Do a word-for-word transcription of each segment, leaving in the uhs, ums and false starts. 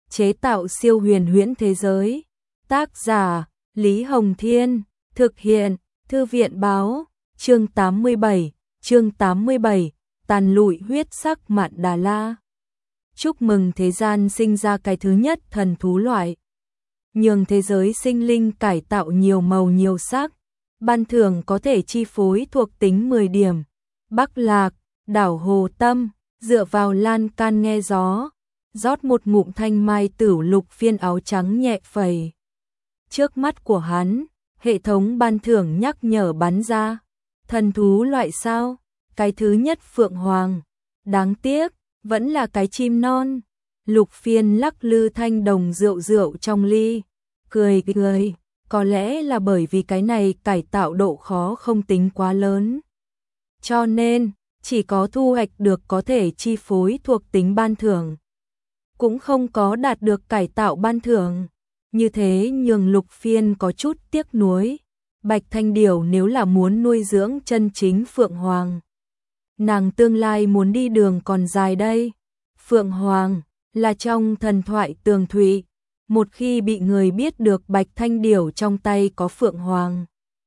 chế tạo siêu huyền huyễn thế giới. Tác giả Lý Hồng Thiên, thực hiện Thư viện Báo. Chương tám mươi bảy, chương tám mươi bảy, tàn lụi huyết sắc Mạn Đà La. Chúc mừng thế gian sinh ra cái thứ nhất thần thú loại, nhường thế giới sinh linh cải tạo nhiều màu nhiều sắc. Ban thưởng có thể chi phối thuộc tính mười điểm. Bắc Lạc, đảo Hồ Tâm, dựa vào lan can nghe gió, rót một ngụm thanh mai tửu lục phiên áo trắng nhẹ phẩy. Trước mắt của hắn, hệ thống ban thưởng nhắc nhở bắn ra. Thần thú loại sao? Cái thứ nhất phượng hoàng. Đáng tiếc, vẫn là cái chim non. Lục phiên lắc lư thanh đồng rượu rượu trong ly. Cười cười, có lẽ là bởi vì cái này cải tạo độ khó không tính quá lớn. Cho nên, chỉ có thu hoạch được có thể chi phối thuộc tính ban thưởng. Cũng không có đạt được cải tạo ban thưởng. Như thế nhường lục phiên có chút tiếc nuối. Bạch Thanh Điểu nếu là muốn nuôi dưỡng chân chính Phượng Hoàng, nàng tương lai muốn đi đường còn dài đây. Phượng Hoàng là trong thần thoại tường thụy, một khi bị người biết được Bạch Thanh Điểu trong tay có Phượng Hoàng,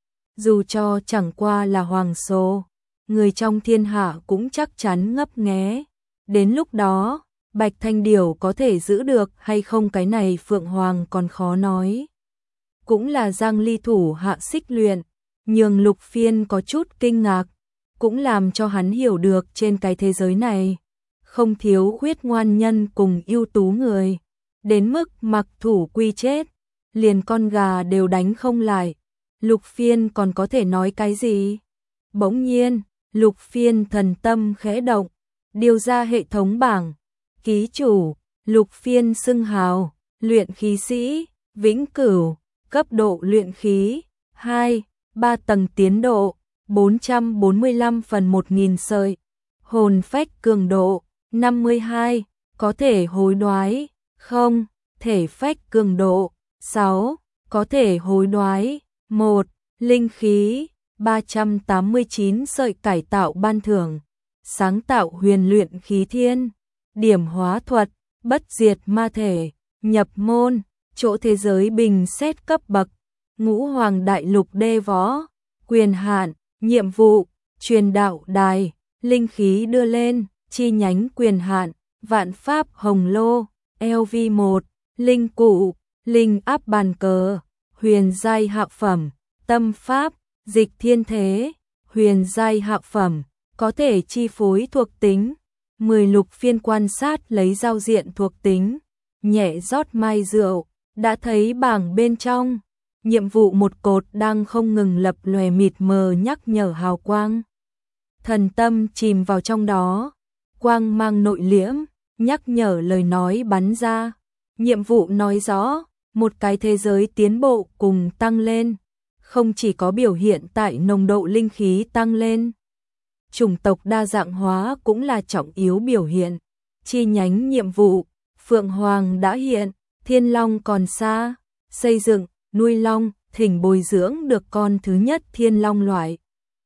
dù cho chẳng qua là hoàng số, người trong thiên hạ cũng chắc chắn ngấp nghé. Đến lúc đó, Bạch Thanh Điểu có thể giữ được hay không cái này Phượng Hoàng còn khó nói. Cũng là Giang Ly thủ hạ xích luyện, nhường lục phiên có chút kinh ngạc, cũng làm cho hắn hiểu được trên cái thế giới này, không thiếu khuyết ngoan nhân cùng ưu tú người, đến mức mặc thủ quy chết, liền con gà đều đánh không lại. Lục phiên còn có thể nói cái gì? Bỗng nhiên, lục phiên thần tâm khẽ động, điều ra hệ thống bảng. Ký chủ, lục phiên xưng hào, luyện khí sĩ, vĩnh cửu, cấp độ luyện khí, hai, ba tầng tiến độ, bốn trăm bốn mươi lăm phần một nghìn sợi, hồn phách cường độ, năm mươi hai, có thể hối đoái, không, thể phách cường độ, sáu, có thể hối đoái, một, linh khí, ba trăm tám mươi chín sợi cải tạo ban thưởng, sáng tạo huyền luyện khí thiên. Điểm hóa thuật, bất diệt ma thể, nhập môn, chỗ thế giới bình xét cấp bậc, ngũ hoàng đại lục đê võ, quyền hạn, nhiệm vụ, truyền đạo đài, linh khí đưa lên, chi nhánh quyền hạn, vạn pháp hồng lô, L V một, linh cụ, linh áp bàn cờ, huyền giai hạ phẩm, tâm pháp, dịch thiên thế, huyền giai hạ phẩm, có thể chi phối thuộc tính. Mười lục phiên quan sát lấy giao diện thuộc tính, nhẹ rót mai rượu, đã thấy bảng bên trong, nhiệm vụ một cột đang không ngừng lập lòe mịt mờ nhắc nhở hào quang. Thần tâm chìm vào trong đó, quang mang nội liễm, nhắc nhở lời nói bắn ra. Nhiệm vụ nói rõ, một cái thế giới tiến bộ cùng tăng lên, không chỉ có biểu hiện tại nồng độ linh khí tăng lên. Chủng tộc đa dạng hóa cũng là trọng yếu biểu hiện. Chi nhánh nhiệm vụ, Phượng Hoàng đã hiện, Thiên Long còn xa, xây dựng, nuôi long, thỉnh bồi dưỡng được con thứ nhất Thiên Long loại.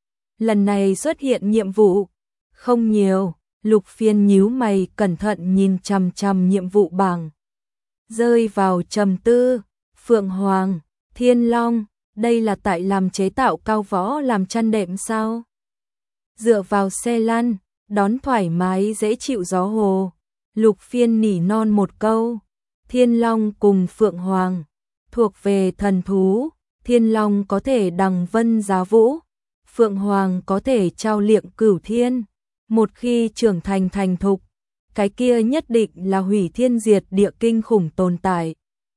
Lần này xuất hiện nhiệm vụ, không nhiều, lục phiên nhíu mày cẩn thận nhìn chằm chằm nhiệm vụ bảng. Rơi vào trầm tư, Phượng Hoàng, Thiên Long, đây là tại làm chế tạo cao võ làm chăn đệm sao? Dựa vào xe lăn, đón thoải mái dễ chịu gió hồ. Lục phiên nỉ non một câu. Thiên Long cùng Phượng Hoàng thuộc về thần thú. Thiên Long có thể đằng vân giá vũ, Phượng Hoàng có thể trao liệng cửu thiên. Một khi trưởng thành thành thục, cái kia nhất định là hủy thiên diệt địa kinh khủng tồn tại.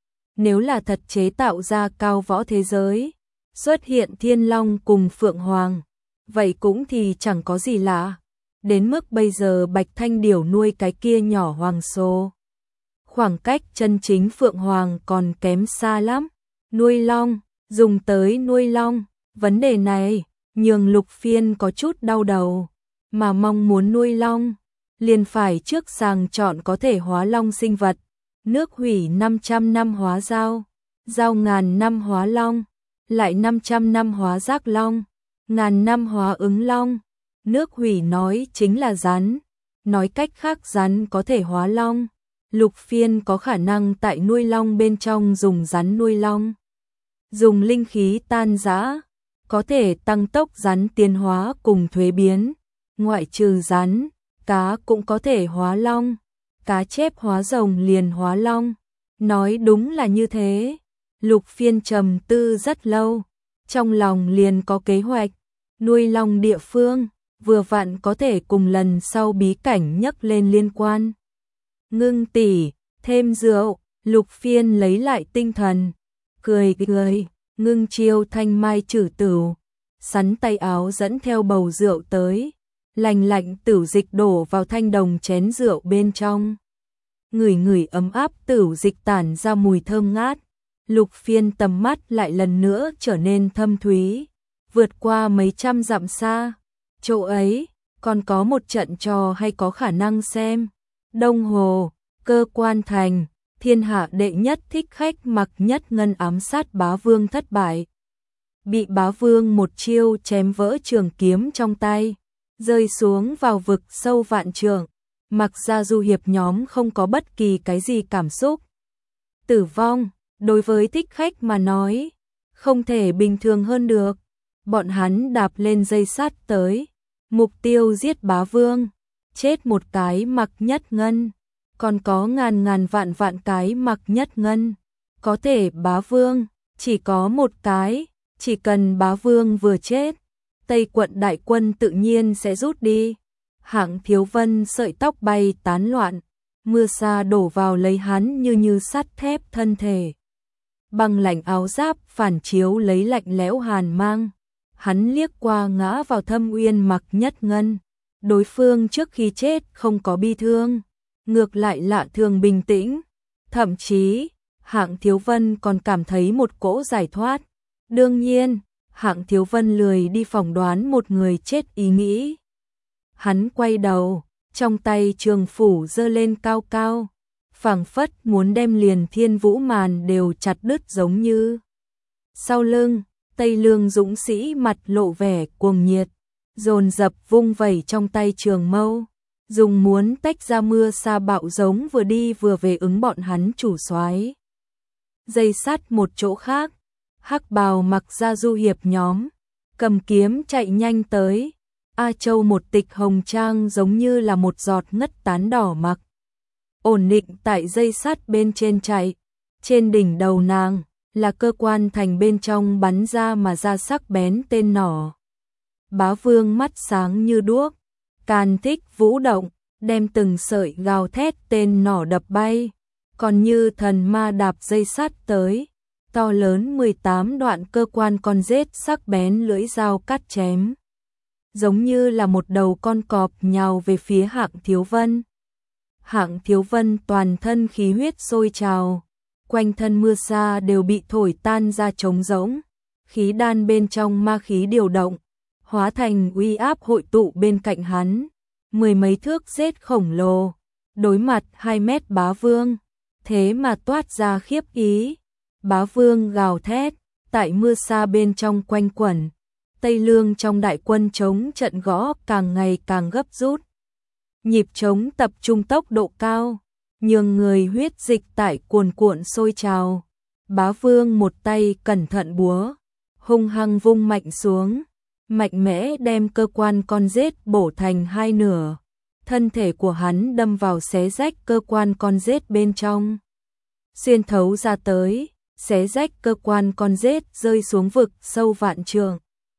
Nếu là thật chế tạo ra cao võ thế giới, xuất hiện Thiên Long cùng Phượng Hoàng, vậy cũng thì chẳng có gì lạ. Đến mức bây giờ Bạch Thanh Điểu nuôi cái kia nhỏ hoàng số, khoảng cách chân chính Phượng Hoàng còn kém xa lắm. Nuôi long, dùng tới nuôi long, vấn đề này nhường lục phiên có chút đau đầu. Mà mong muốn nuôi long, liền phải trước sàng chọn có thể hóa long sinh vật. Nước hủy năm trăm năm hóa dao, dao ngàn năm hóa long, lại năm trăm năm hóa giác long, ngàn năm hóa ứng long. Nước hủy nói chính là rắn, nói cách khác rắn có thể hóa long, Lục Phiên có khả năng tại nuôi long bên trong dùng rắn nuôi long. Dùng linh khí tan rã, có thể tăng tốc rắn tiến hóa cùng thuế biến. Ngoại trừ rắn, cá cũng có thể hóa long. Cá chép hóa rồng liền hóa long. Nói đúng là như thế. Lục Phiên trầm tư rất lâu. Trong lòng liền có kế hoạch. Nuôi long địa phương, vừa vặn có thể cùng lần sau bí cảnh nhắc lên liên quan. Ngưng tỷ, thêm rượu. Lục Phiên lấy lại tinh thần. Cười cười, ngưng chiêu thanh mai trừ tửu. Sắn tay áo dẫn theo bầu rượu tới. Lành lạnh tửu dịch đổ vào thanh đồng chén rượu bên trong. Ngửi ngửi ấm áp tửu dịch tản ra mùi thơm ngát. Lục Phiên tầm mắt lại lần nữa trở nên thâm thúy. Vượt qua mấy trăm dặm xa. Chỗ ấy, còn có một trận trò hay có khả năng xem. Đông Hồ, Cơ Quan Thành, thiên hạ đệ nhất thích khách Mặc Nhất Ngân ám sát bá vương thất bại. Bị bá vương một chiêu chém vỡ trường kiếm trong tay, rơi xuống vào vực sâu vạn trượng. Mặc ra du hiệp nhóm không có bất kỳ cái gì cảm xúc. Tử vong, đối với thích khách mà nói, không thể bình thường hơn được. Bọn hắn đạp lên dây sắt tới, mục tiêu giết bá vương, chết một cái Mặc Nhất Ngân, còn có ngàn ngàn vạn vạn cái Mặc Nhất Ngân. Có thể bá vương, chỉ có một cái, chỉ cần bá vương vừa chết, Tây quận đại quân tự nhiên sẽ rút đi. Hạng Thiếu Vân sợi tóc bay tán loạn, mưa sa đổ vào lấy hắn như như sắt thép thân thể. Băng lạnh áo giáp phản chiếu lấy lạnh lẽo hàn mang. Hắn liếc qua ngã vào thâm uyên Mặc Nhất Ngân. Đối phương trước khi chết không có bi thương, ngược lại lạ thường bình tĩnh. Thậm chí, Hạng Thiếu Vân còn cảm thấy một cỗ giải thoát. Đương nhiên, Hạng Thiếu Vân lười đi phỏng đoán một người chết ý nghĩ. Hắn quay đầu, trong tay trường phủ giơ lên cao cao, phảng phất muốn đem liền thiên vũ màn đều chặt đứt giống như. Sau lưng, Tây Lương dũng sĩ mặt lộ vẻ cuồng nhiệt, dồn dập vung vẩy trong tay trường mâu, dùng muốn tách ra mưa sa bạo giống vừa đi vừa về ứng bọn hắn chủ soái. Dây sắt một chỗ khác, hắc bào Mặc ra du hiệp nhóm, cầm kiếm chạy nhanh tới. A Châu một tịch hồng trang giống như là một giọt ngất tán đỏ mặc. Ổn định tại dây sắt bên trên chạy. Trên đỉnh đầu nàng là Cơ Quan Thành bên trong bắn ra mà ra sắc bén tên nỏ. Bá vương mắt sáng như đuốc, càn thích vũ động, đem từng sợi gào thét tên nỏ đập bay. Còn như thần ma đạp dây sắt tới, to lớn mười tám đoạn cơ quan con rết sắc bén lưỡi dao cắt chém. Giống như là một đầu con cọp nhào về phía Hạng Thiếu Vân. Hạng Thiếu Vân toàn thân khí huyết sôi trào, quanh thân mưa sa đều bị thổi tan ra trống rỗng, khí đan bên trong ma khí điều động, hóa thành uy áp hội tụ bên cạnh hắn, mười mấy thước rết khổng lồ, đối mặt hai mét bá vương, thế mà toát ra khiếp ý. Bá vương gào thét, tại mưa sa bên trong quanh quẩn. Tây Lương trong đại quân chống trận gõ càng ngày càng gấp rút. Nhịp trống tập trung tốc độ cao, nhường người huyết dịch tại cuồn cuộn sôi trào. Bá vương một tay cẩn thận búa, hung hăng vung mạnh xuống, mạnh mẽ đem cơ quan con rết bổ thành hai nửa. Thân thể của hắn đâm vào xé rách cơ quan con rết bên trong, xuyên thấu ra tới, xé rách cơ quan con rết rơi xuống vực sâu vạn trượng.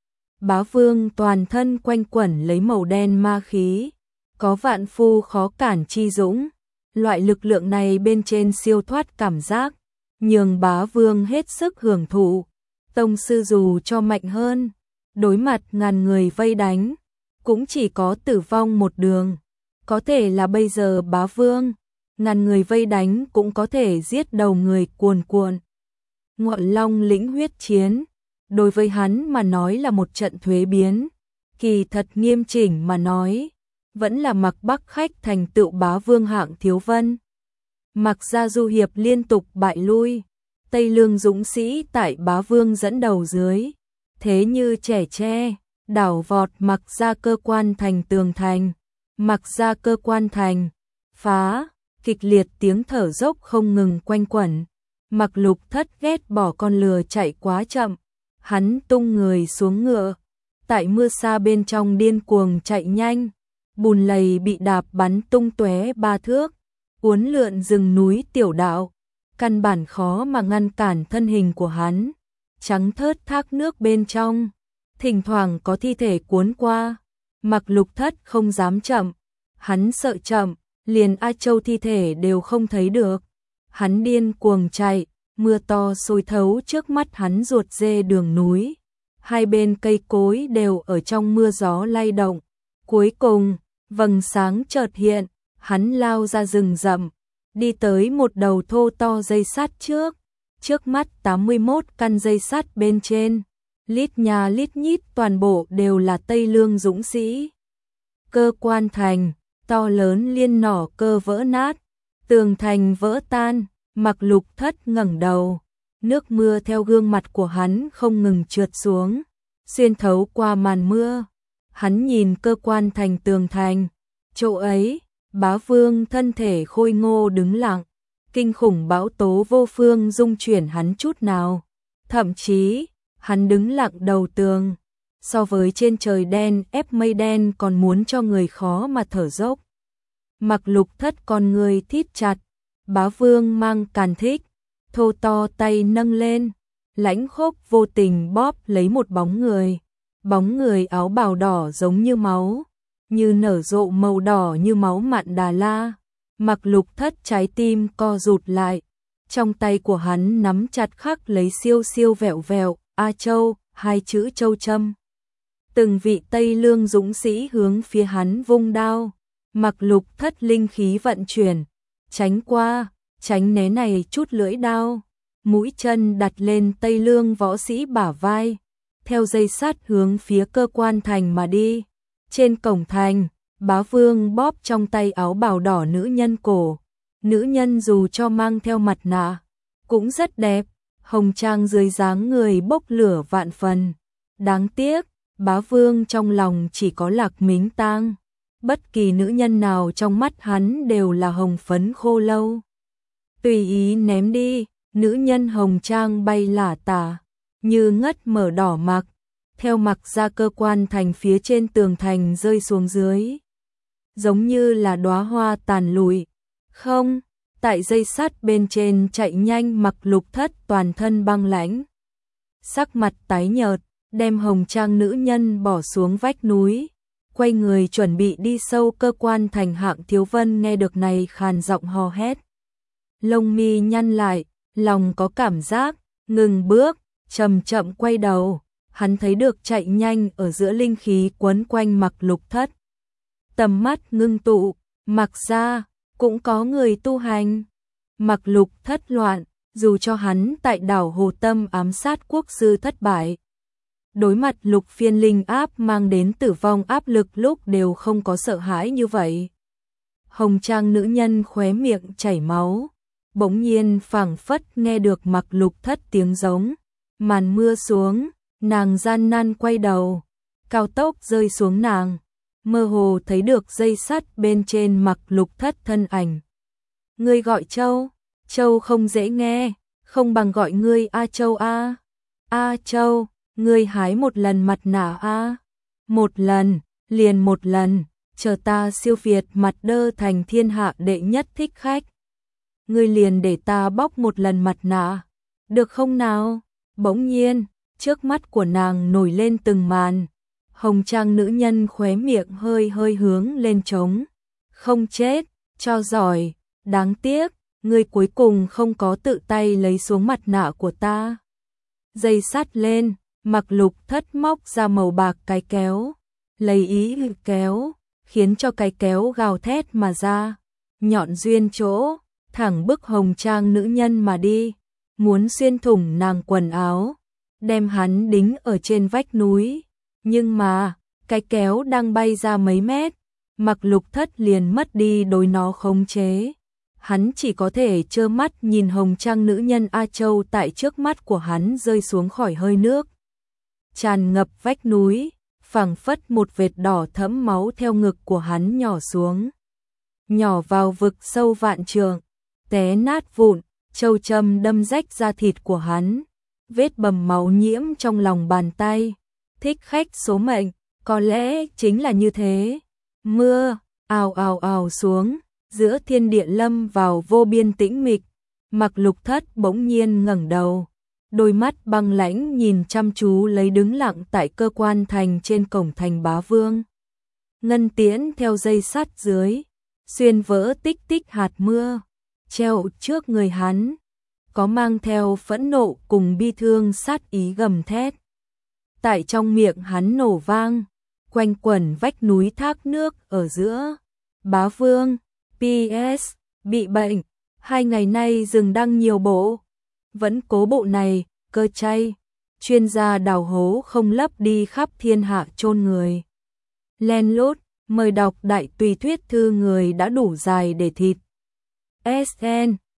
Bá vương toàn thân quanh quẩn lấy màu đen ma khí, có vạn phu khó cản chi dũng. Loại lực lượng này bên trên siêu thoát cảm giác, nhường bá vương hết sức hưởng thụ. Tông sư dù cho mạnh hơn, đối mặt ngàn người vây đánh, cũng chỉ có tử vong một đường. Có thể là bây giờ bá vương, ngàn người vây đánh cũng có thể giết đầu người cuồn cuộn. Ngọn Long lĩnh huyết chiến, đối với hắn mà nói là một trận thuế biến, kỳ thật nghiêm chỉnh mà nói, vẫn là Mặc Bắc khách thành tựu bá vương Hạng Thiếu Vân. Mặc ra du hiệp liên tục bại lui, Tây Lương dũng sĩ tại bá vương dẫn đầu dưới, thế như trẻ tre, đảo vọt Mặc ra cơ quan thành tường thành, Mặc ra cơ quan thành, phá, kịch liệt tiếng thở dốc không ngừng quanh quẩn. Mặc Lục Thất ghét bỏ con lừa chạy quá chậm, hắn tung người xuống ngựa, tại mưa sa bên trong điên cuồng chạy nhanh, bùn lầy bị đạp bắn tung tóe ba thước, uốn lượn rừng núi tiểu đạo, căn bản khó mà ngăn cản thân hình của hắn. Trắng thớt thác nước bên trong, thỉnh thoảng có thi thể cuốn qua, Mặc Lục Thất không dám chậm, hắn sợ chậm, liền A Châu thi thể đều không thấy được. Hắn điên cuồng chạy, mưa to xối thấu trước mắt hắn ruột rê đường núi. Hai bên cây cối đều ở trong mưa gió lay động. Cuối cùng, vầng sáng chợt hiện, hắn lao ra rừng rậm, đi tới một đầu thô to dây sắt trước. Trước mắt tám mươi mốt căn dây sắt bên trên, lít nhà lít nhít toàn bộ đều là Tây Lương dũng sĩ. Cơ quan thành, to lớn liên nỏ cơ vỡ nát, tường thành vỡ tan, Mặc Lục Thất ngẩng đầu, nước mưa theo gương mặt của hắn không ngừng trượt xuống, xuyên thấu qua màn mưa. Hắn nhìn cơ quan thành tường thành, chỗ ấy, Bá Vương thân thể khôi ngô đứng lặng, kinh khủng bão tố vô phương dung chuyển hắn chút nào. Thậm chí, hắn đứng lặng đầu tường, so với trên trời đen ép mây đen còn muốn cho người khó mà thở dốc. Mặc Lục Thất con người thít chặt, Bá Vương mang càn thích, thô to tay nâng lên, lãnh khốc vô tình bóp lấy một bóng người. Bóng người áo bào đỏ giống như máu, như nở rộ màu đỏ như máu mạn Đà La. Mặc Lục Thất trái tim co rụt lại, trong tay của hắn nắm chặt khắc lấy siêu siêu vẹo vẹo, A Châu, hai chữ châu châm. Từng vị Tây Lương dũng sĩ hướng phía hắn vung đao, Mặc Lục Thất linh khí vận chuyển, tránh qua, tránh né này chút lưỡi đao, mũi chân đặt lên Tây Lương võ sĩ bả vai, theo dây sắt hướng phía cơ quan thành mà đi. Trên cổng thành, Bá Vương bóp trong tay áo bào đỏ nữ nhân cổ. Nữ nhân dù cho mang theo mặt nạ, cũng rất đẹp, hồng trang dưới dáng người bốc lửa vạn phần. Đáng tiếc, Bá Vương trong lòng chỉ có Lạc Mính Tang. Bất kỳ nữ nhân nào trong mắt hắn đều là hồng phấn khô lâu. Tùy ý ném đi, nữ nhân hồng trang bay lả tả, như ngất mở đỏ mặc, theo mặc ra cơ quan thành phía trên tường thành rơi xuống dưới. Giống như là đóa hoa tàn lụi. Không, tại dây sắt bên trên chạy nhanh Mặc Lục Thất toàn thân băng lãnh. Sắc mặt tái nhợt, đem hồng trang nữ nhân bỏ xuống vách núi. Quay người chuẩn bị đi sâu cơ quan thành. Hạng Thiếu Vân nghe được này khàn giọng hò hét. Lông mi nhăn lại, lòng có cảm giác, ngừng bước, chậm chậm quay đầu. Hắn thấy được chạy nhanh ở giữa linh khí quấn quanh Mặc Lục Thất. Tầm mắt ngưng tụ, Mặc ra, cũng có người tu hành. Mặc Lục Thất loạn, dù cho hắn tại đảo Hồ Tâm ám sát quốc sư thất bại. Đối mặt lục phiên linh áp mang đến tử vong áp lực lúc đều không có sợ hãi như vậy. Hồng trang nữ nhân khóe miệng chảy máu, bỗng nhiên phảng phất nghe được Mặc Lục Thất tiếng giống. Màn mưa xuống, nàng gian nan quay đầu, cao tốc rơi xuống nàng, mơ hồ thấy được dây sắt bên trên Mặc Lục Thất thân ảnh. Ngươi gọi Châu, Châu không dễ nghe, không bằng gọi ngươi A Châu a. A Châu, ngươi hái một lần mặt nạ a. Một lần, liền một lần, chờ ta siêu việt mặt đơ thành thiên hạ đệ nhất thích khách. Ngươi liền để ta bóc một lần mặt nạ, được không nào? Bỗng nhiên, trước mắt của nàng nổi lên từng màn. Hồng trang nữ nhân khóe miệng hơi hơi hướng lên trống. Không chết, cho giỏi, đáng tiếc, ngươi cuối cùng không có tự tay lấy xuống mặt nạ của ta. Dây sắt lên, Mặc Lục Thất móc ra màu bạc cái kéo, lấy ý kéo, khiến cho cái kéo gào thét mà ra, nhọn duyên chỗ, thẳng bức hồng trang nữ nhân mà đi, muốn xuyên thủng nàng quần áo, đem hắn đính ở trên vách núi. Nhưng mà, cái kéo đang bay ra mấy mét, Mặc Lục Thất liền mất đi đối nó khống chế. Hắn chỉ có thể trơ mắt nhìn hồng trang nữ nhân A Châu tại trước mắt của hắn rơi xuống khỏi hơi nước, tràn ngập vách núi, phảng phất một vệt đỏ thẫm máu theo ngực của hắn nhỏ xuống. nhỏ vào vực sâu vạn trượng, té nát vụn, châu châm đâm rách da thịt của hắn, vết bầm máu nhiễm trong lòng bàn tay. Thích khách số mệnh, có lẽ chính là như thế. Mưa ào ào ào xuống, giữa thiên địa lâm vào vô biên tĩnh mịch. Mặc Lục Thất bỗng nhiên ngẩng đầu, đôi mắt băng lãnh nhìn chăm chú lấy đứng lặng tại cơ quan thành trên cổng thành Bá Vương. Ngân tiễn theo dây sắt dưới, xuyên vỡ tích tích hạt mưa, treo trước người hắn, có mang theo phẫn nộ cùng bi thương sát ý gầm thét. Tại trong miệng hắn nổ vang, quanh quẩn vách núi thác nước ở giữa. Bá Vương, pê ét, bị bệnh, hai ngày nay dừng đăng nhiều bộ. Vẫn cố bộ này, cơ chay, chuyên gia đào hố không lấp đi khắp thiên hạ chôn người. Len lút, mời đọc đại tùy thuyết thư người đã đủ dài để thịt. ét en